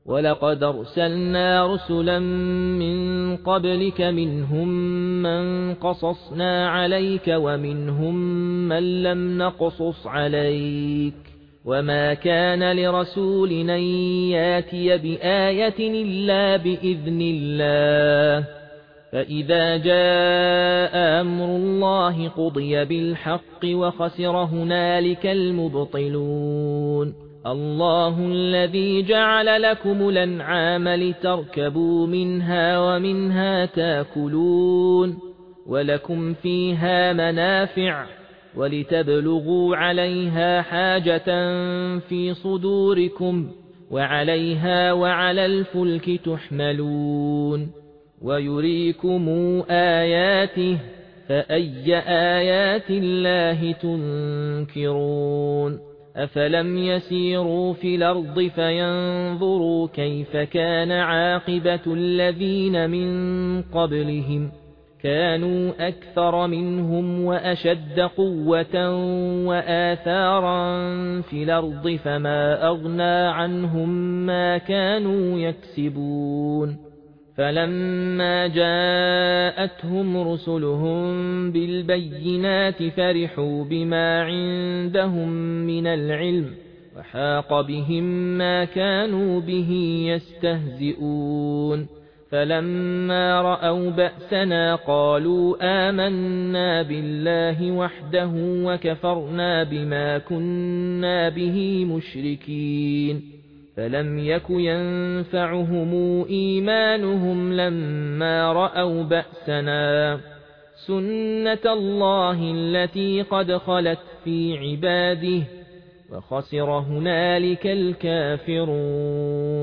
ولقد أرسلنا رسلا من قبلك منهم من قصصنا عليك ومنهم من لم نقصص عليك وما كان لرسول أن ياتي بآية إلا بإذن الله فإذا جاء أمر الله قضي بالحق وخسر هنالك المبطلون الله الذي جعل لكم الأنعام لتركبوا منها ومنها تاكلون ولكم فيها منافع ولتبلغوا عليها حاجة في صدوركم وعليها وعلى الفلك تحملون ويريكم آياته فأي آيات الله تنكرون أفلم يسيروا في الأرض فينظروا كيف كان عاقبة الذين من قبلهم كانوا أكثر منهم وأشد قوة وآثارا في الأرض فما أغنى عنهم ما كانوا يكسبون فلما جاءتهم رسلهم بالبينات فرحوا بما عندهم من العلم وحاق بهم ما كانوا به يستهزئون فلما رأوا بأسنا قالوا آمنا بالله وحده وكفرنا بما كنا به مشركين فلم يك ينفعهم إيمانهم لما رأوا بأسنا سنة الله التي قد خلت في عباده وخسر هنالك الكافرون